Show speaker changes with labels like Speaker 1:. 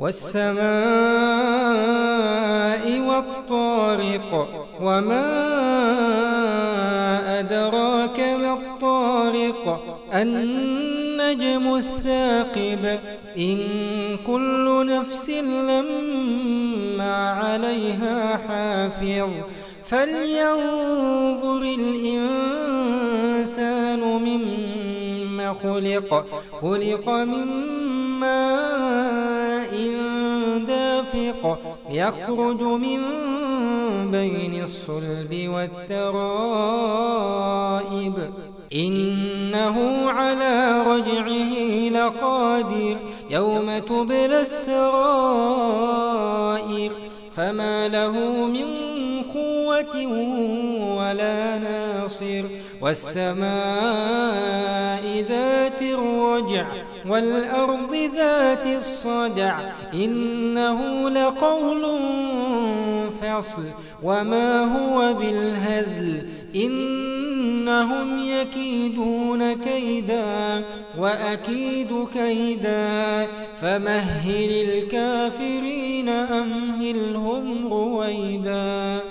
Speaker 1: والسماء والطارق وما أدراك ما الطارق النجم الثاقب إن كل نفس لما عليها حافظ فلينظر الإنسان مما خلق من ماء دافق يخرج من بين الصلب والترائب إنه على رجعه لقادر يوم تبلى السرائر فما له من قوة ولا ناصر والسماء ذات الرجع والأرض ذات الصدع إنه لقول فصل وما هو بالهزل إنهم يكيدون كيدا وأكيد كيدا فمهل الكافرين أمهلهم رويدا.